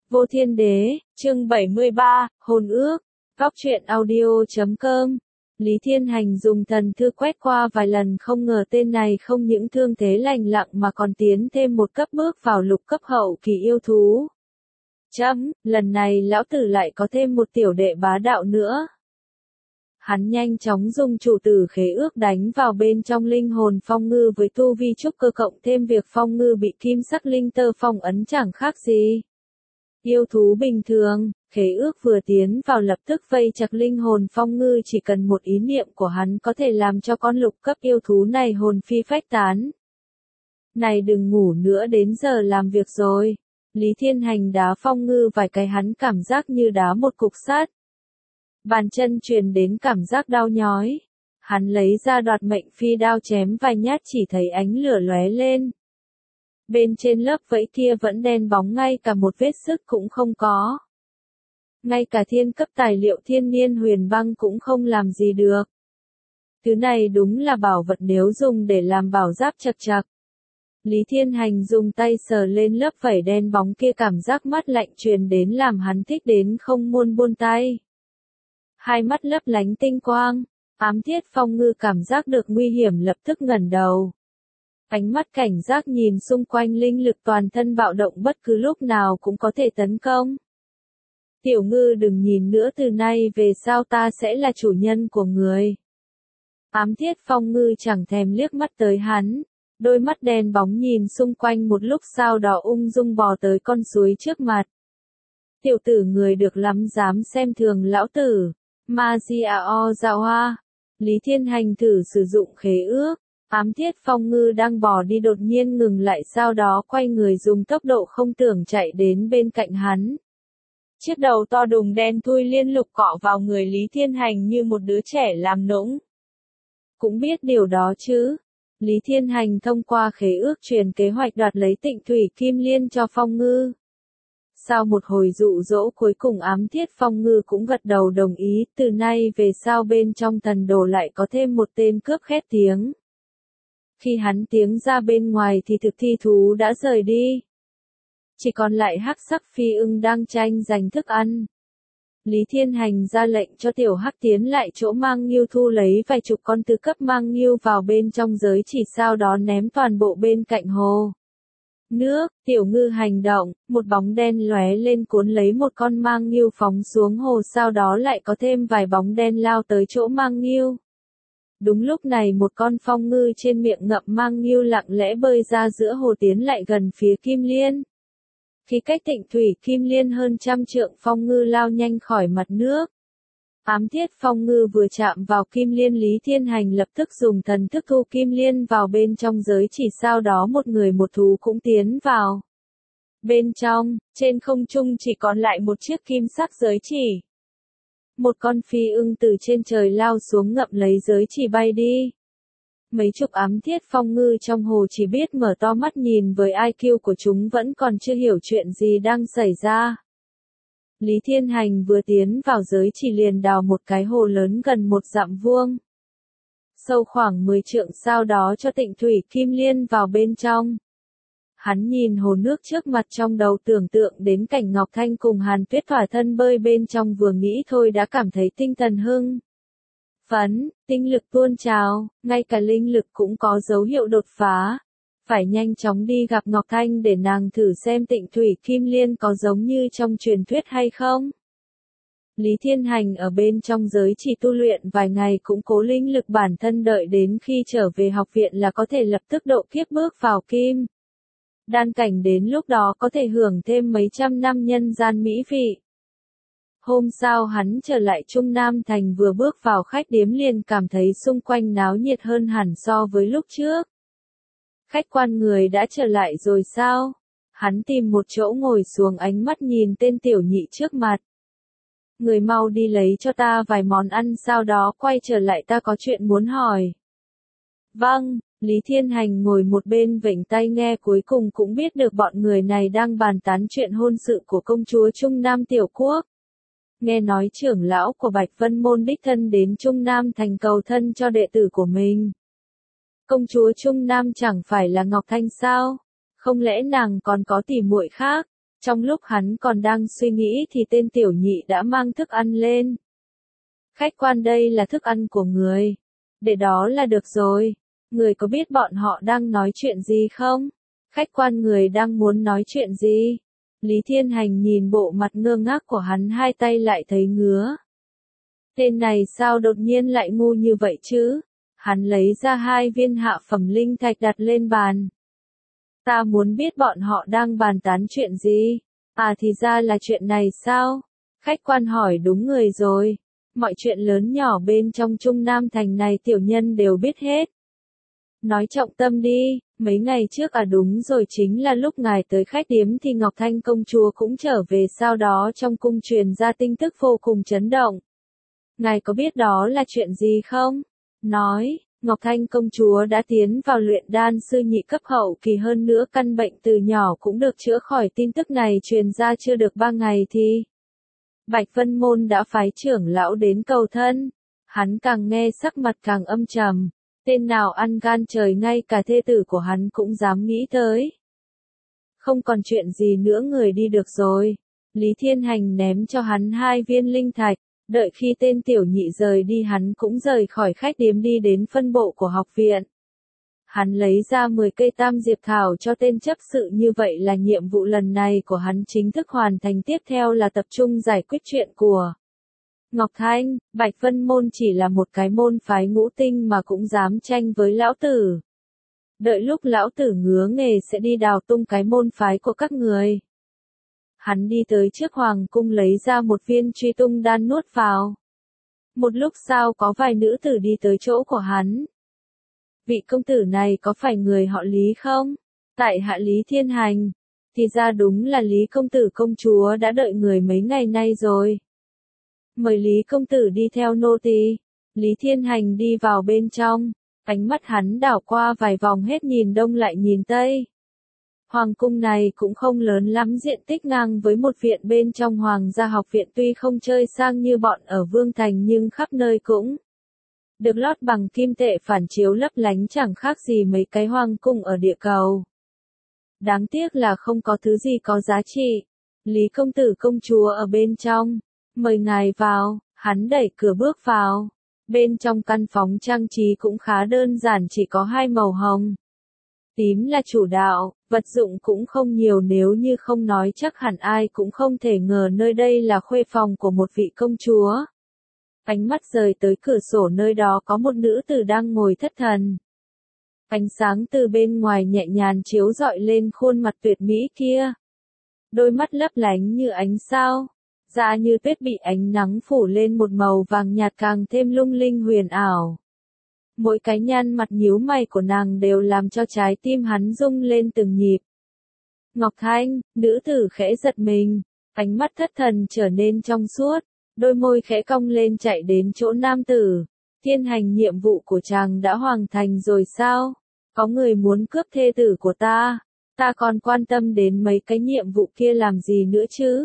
Vô Thiên Đế, chương 73, hôn ước, góc truyện audio.com. Lý Thiên Hành dùng thần thư quét qua vài lần không ngờ tên này không những thương thế lành lặng mà còn tiến thêm một cấp bước vào lục cấp hậu kỳ yêu thú. Lần này lão tử lại có thêm một tiểu đệ bá đạo nữa. Hắn nhanh chóng dùng chủ tử khế ước đánh vào bên trong linh hồn phong ngư với tu vi trúc cơ cộng thêm việc phong ngư bị kim sắc linh tơ phong ấn chẳng khác gì yêu thú bình thường. Khế ước vừa tiến vào lập tức vây chặt linh hồn phong ngư, chỉ cần một ý niệm của hắn có thể làm cho con lục cấp yêu thú này hồn phi phách tán. Này đừng ngủ nữa, đến giờ làm việc rồi. Lý Thiên Hành đá phong ngư vài cái, hắn cảm giác như đá một cục sắt. Bàn chân truyền đến cảm giác đau nhói. Hắn lấy ra đoạt mệnh phi đao chém vài nhát, chỉ thấy ánh lửa lóe lên. Bên trên lớp vẫy kia vẫn đen bóng, ngay cả một vết sức cũng không có. Ngay cả thiên cấp tài liệu thiên niên huyền băng cũng không làm gì được. Thứ này đúng là bảo vật nếu dùng để làm bảo giáp chật chặt. Lý Thiên Hành dùng tay sờ lên lớp vảy đen bóng kia, cảm giác mát lạnh truyền đến làm hắn thích đến không muốn buông tay. Hai mắt lấp lánh tinh quang, ám thiết phong ngư cảm giác được nguy hiểm lập tức ngẩng đầu. Ánh mắt cảnh giác nhìn xung quanh, linh lực toàn thân bạo động, bất cứ lúc nào cũng có thể tấn công. Tiểu ngư đừng nhìn nữa, từ nay về sau ta sẽ là chủ nhân của người. Ám thiết phong ngư chẳng thèm liếc mắt tới hắn, đôi mắt đen bóng nhìn xung quanh một lúc sau đó ung dung bò tới con suối trước mặt. Tiểu tử người được lắm, dám xem thường lão tử. Majiao Zawa. Lý Thiên Hành thử sử dụng khế ước. Ám thiết phong ngư đang bò đi đột nhiên ngừng lại, sau đó quay người dùng tốc độ không tưởng chạy đến bên cạnh hắn. Chiếc đầu to đùng đen thui liên lục cọ vào người Lý Thiên Hành như một đứa trẻ làm nũng. Cũng biết điều đó chứ. Lý Thiên Hành thông qua khế ước truyền kế hoạch đoạt lấy Tịnh Thủy Kim Liên cho phong ngư. Sau một hồi dụ dỗ, cuối cùng ám thiết phong ngư cũng gật đầu đồng ý, từ nay về sau bên trong thần đồ lại có thêm một tên cướp khét tiếng. Khi hắn tiếng ra bên ngoài thì thực thi thú đã rời đi. Chỉ còn lại hắc sắc phi ưng đang tranh giành thức ăn. Lý Thiên Hành ra lệnh cho tiểu hắc tiến lại chỗ mang nghiêu thu lấy vài chục con tứ cấp mang nghiêu vào bên trong giới chỉ, sau đó ném toàn bộ bên cạnh hồ nước. Tiểu ngư hành động, một bóng đen lóe lên cuốn lấy một con mang nghiêu phóng xuống hồ, sau đó lại có thêm vài bóng đen lao tới chỗ mang nghiêu. Đúng lúc này một con phong ngư trên miệng ngậm mang nghiêu lặng lẽ bơi ra giữa hồ, tiến lại gần phía Kim Liên. Khi cách Tịnh Thủy Kim Liên hơn 100 trượng, phong ngư lao nhanh khỏi mặt nước. Ám thiết phong ngư vừa chạm vào Kim Liên, Lý Thiên Hành lập tức dùng thần thức thu Kim Liên vào bên trong giới chỉ, sau đó một người một thú cũng tiến vào. Bên trong, trên không trung chỉ còn lại một chiếc kim sắc giới chỉ. Một con phi ưng từ trên trời lao xuống ngậm lấy giới chỉ bay đi. Mấy chục ám thiết phong ngư trong hồ chỉ biết mở to mắt nhìn, với IQ của chúng vẫn còn chưa hiểu chuyện gì đang xảy ra. Lý Thiên Hành vừa tiến vào giới chỉ liền đào một cái hồ lớn gần 1 dặm vuông, sâu khoảng 10 trượng, sau đó cho Tịnh Thủy Kim Liên vào bên trong. Hắn nhìn hồ nước trước mặt, trong đầu tưởng tượng đến cảnh Ngọc Thanh cùng Hàn Tuyết thỏa thân bơi bên trong, vừa nghĩ thôi đã cảm thấy tinh thần hưng phấn, tinh lực tuôn trào, ngay cả linh lực cũng có dấu hiệu đột phá. Phải nhanh chóng đi gặp Ngọc Thanh để nàng thử xem Tịnh Thủy Kim Liên có giống như trong truyền thuyết hay không. Lý Thiên Hành ở bên trong giới chỉ tu luyện vài ngày, củng cố linh lực bản thân, đợi đến khi trở về học viện là có thể lập tức độ kiếp bước vào kim đan cảnh, đến lúc đó có thể hưởng thêm mấy trăm năm nhân gian mỹ vị. Hôm sau hắn trở lại Trung Nam Thành, vừa bước vào khách điếm liền cảm thấy xung quanh náo nhiệt hơn hẳn so với lúc trước. Khách quan người đã trở lại rồi sao? Hắn tìm một chỗ ngồi xuống, ánh mắt nhìn tên tiểu nhị trước mặt. Người mau đi lấy cho ta vài món ăn, sau đó quay trở lại, ta có chuyện muốn hỏi. Vâng. Lý Thiên Hành ngồi một bên vểnh tai nghe, cuối cùng cũng biết được bọn người này đang bàn tán chuyện hôn sự của công chúa Trung Nam Tiểu Quốc. Nghe nói trưởng lão của Bạch Vân Môn đích thân đến Trung Nam Thành cầu thân cho đệ tử của mình. Công chúa Trung Nam chẳng phải là Ngọc Thanh sao? Không lẽ nàng còn có tỉ muội khác? Trong lúc hắn còn đang suy nghĩ thì tên tiểu nhị đã mang thức ăn lên. Khách quan, đây là thức ăn của người. Để đó là được rồi. Người có biết bọn họ đang nói chuyện gì không? Khách quan, người đang muốn nói chuyện gì? Lý Thiên Hành nhìn bộ mặt ngơ ngác của hắn, hai tay lại thấy ngứa. Tên này sao đột nhiên lại ngu như vậy chứ? Hắn lấy ra 2 viên hạ phẩm linh thạch đặt lên bàn. Ta muốn biết bọn họ đang bàn tán chuyện gì? À thì ra là chuyện này sao? Khách quan hỏi đúng người rồi. Mọi chuyện lớn nhỏ bên trong Trung Nam Thành này tiểu nhân đều biết hết. Nói trọng tâm đi, mấy ngày trước đúng rồi, chính là lúc ngài tới khách điếm thì Ngọc Thanh công chúa cũng trở về, sau đó trong cung truyền ra tin tức vô cùng chấn động. Ngài có biết đó là chuyện gì không? Nói, Ngọc Thanh công chúa đã tiến vào luyện đan sư nhị cấp hậu kỳ, hơn nữa căn bệnh từ nhỏ cũng được chữa khỏi. Tin tức này truyền ra chưa được 3 ngày thì Bạch Vân Môn đã phái trưởng lão đến cầu thân. Hắn càng nghe sắc mặt càng âm trầm. Tên nào ăn gan trời, ngay cả thê tử của hắn cũng dám nghĩ tới. Không còn chuyện gì nữa, người đi được rồi. Lý Thiên Hành ném cho hắn 2 viên linh thạch. Đợi khi tên tiểu nhị rời đi, hắn cũng rời khỏi khách điếm đi đến phân bộ của học viện. Hắn lấy ra 10 cây tam diệp thảo cho tên chấp sự, như vậy là nhiệm vụ lần này của hắn chính thức hoàn thành. Tiếp theo là tập trung giải quyết chuyện của Ngọc Thanh. Bạch Vân Môn chỉ là một cái môn phái ngũ tinh mà cũng dám tranh với lão tử. Đợi lúc lão tử ngứa nghề sẽ đi đào tung cái môn phái của các người. Hắn đi tới trước hoàng cung lấy ra một viên truy tung đan nuốt vào. Một lúc sau có vài nữ tử đi tới chỗ của hắn. Vị công tử này có phải người họ Lý không? Tại hạ Lý Thiên Hành. Thì ra đúng là Lý công tử, công chúa đã đợi người mấy ngày nay rồi. Mời Lý công tử đi theo nô tỳ. Lý Thiên Hành đi vào bên trong. Ánh mắt hắn đảo qua vài vòng, hết nhìn đông lại nhìn tây. Hoàng cung này cũng không lớn lắm, diện tích ngang với một viện bên trong Hoàng gia học viện, tuy không chơi sang như bọn ở Vương Thành nhưng khắp nơi cũng được lót bằng kim tệ phản chiếu lấp lánh, chẳng khác gì mấy cái hoàng cung ở địa cầu. Đáng tiếc là không có thứ gì có giá trị. Lý công tử, công chúa ở bên trong. Mời ngài vào. Hắn đẩy cửa bước vào. Bên trong căn phòng trang trí cũng khá đơn giản, chỉ có 2 màu hồng, tím là chủ đạo, vật dụng cũng không nhiều, nếu như không nói chắc hẳn ai cũng không thể ngờ nơi đây là khuê phòng của một vị công chúa. Ánh mắt rời tới cửa sổ, nơi đó có một nữ tử đang ngồi thất thần. Ánh sáng từ bên ngoài nhẹ nhàng chiếu rọi lên khuôn mặt tuyệt mỹ kia. Đôi mắt lấp lánh như ánh sao, da như tuyết bị ánh nắng phủ lên một màu vàng nhạt càng thêm lung linh huyền ảo. Mỗi cái nhăn mặt nhíu mày của nàng đều làm cho trái tim hắn rung lên từng nhịp. Ngọc Thanh, nữ tử khẽ giật mình, ánh mắt thất thần trở nên trong suốt, đôi môi khẽ cong lên, chạy đến chỗ nam tử. Thiên Hành, nhiệm vụ của chàng đã hoàn thành rồi sao? Có người muốn cướp thê tử của ta, ta còn quan tâm đến mấy cái nhiệm vụ kia làm gì nữa chứ?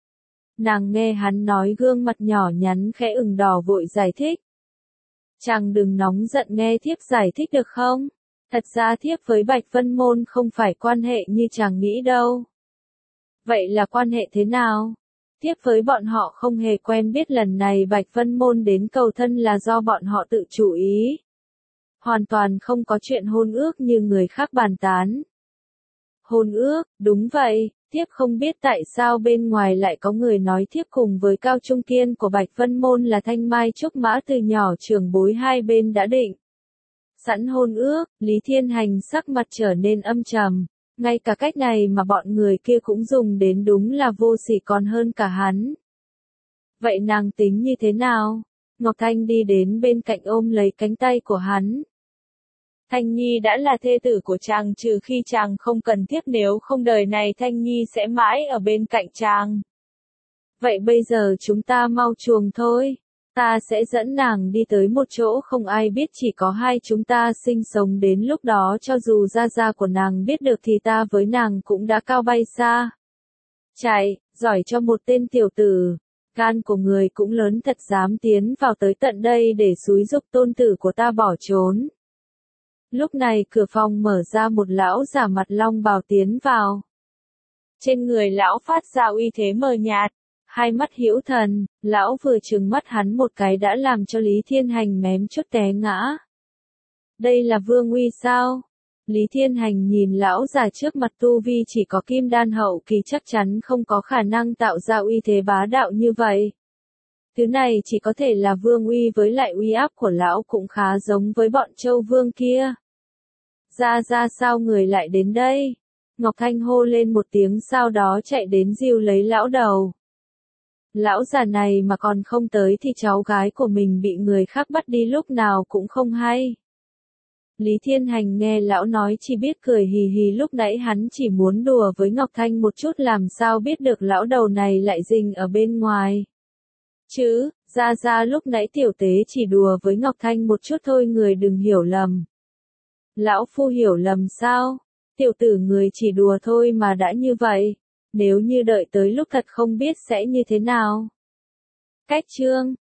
Nàng nghe hắn nói, gương mặt nhỏ nhắn khẽ ửng đỏ, vội giải thích. Chàng đừng nóng giận, nghe thiếp giải thích được không? Thật ra thiếp với Bạch Vân Môn không phải quan hệ như chàng nghĩ đâu. Vậy là quan hệ thế nào? Thiếp với bọn họ không hề quen biết, lần này Bạch Vân Môn đến cầu thân là do bọn họ tự chủ ý. Hoàn toàn không có chuyện hôn ước như người khác bàn tán. Hôn ước, đúng vậy. Thiếp không biết tại sao bên ngoài lại có người nói thiếp cùng với Cao Trung Kiên của Bạch Vân Môn là thanh mai trúc mã, từ nhỏ trưởng bối hai bên đã định sẵn hôn ước. Lý Thiên Hành sắc mặt trở nên âm trầm. Ngay cả cách này mà bọn người kia cũng dùng đến, đúng là vô sỉ còn hơn cả hắn. Vậy nàng tính như thế nào? Ngọc Thanh đi đến bên cạnh ôm lấy cánh tay của hắn. Thanh Nhi đã là thê tử của chàng, trừ khi chàng không cần thiếp, nếu không đời này Thanh Nhi sẽ mãi ở bên cạnh chàng. Vậy bây giờ chúng ta mau chuồng thôi. Ta sẽ dẫn nàng đi tới một chỗ không ai biết, chỉ có hai chúng ta sinh sống, đến lúc đó cho dù gia gia của nàng biết được thì ta với nàng cũng đã cao bay xa. Chạy, giỏi cho một tên tiểu tử. Gan của người cũng lớn thật, dám tiến vào tới tận đây để xúi giục tôn tử của ta bỏ trốn. Lúc này cửa phòng mở ra, một lão giả mặt long bào tiến vào. Trên người lão phát ra uy thế mờ nhạt, hai mắt hữu thần, lão vừa trừng mắt hắn một cái đã làm cho Lý Thiên Hành mém chút té ngã. Đây là vương uy sao? Lý Thiên Hành nhìn lão già trước mặt, tu vi chỉ có kim đan hậu kỳ chắc chắn không có khả năng tạo ra uy thế bá đạo như vậy. Thứ này chỉ có thể là vương uy, với lại uy áp của lão cũng khá giống với bọn châu vương kia. Ra sao người lại đến đây? Ngọc Thanh hô lên một tiếng, sau đó chạy đến dìu lấy lão đầu. Lão già này mà còn không tới thì cháu gái của mình bị người khác bắt đi lúc nào cũng không hay. Lý Thiên Hành nghe lão nói chỉ biết cười hì hì, lúc nãy hắn chỉ muốn đùa với Ngọc Thanh một chút, làm sao biết được lão đầu này lại rình ở bên ngoài. Chứ, ra lúc nãy tiểu tế chỉ đùa với Ngọc Thanh một chút thôi, người đừng hiểu lầm. Lão phu hiểu lầm sao? Tiểu tử người chỉ đùa thôi mà đã như vậy. Nếu như đợi tới lúc thật không biết sẽ như thế nào. Cách chương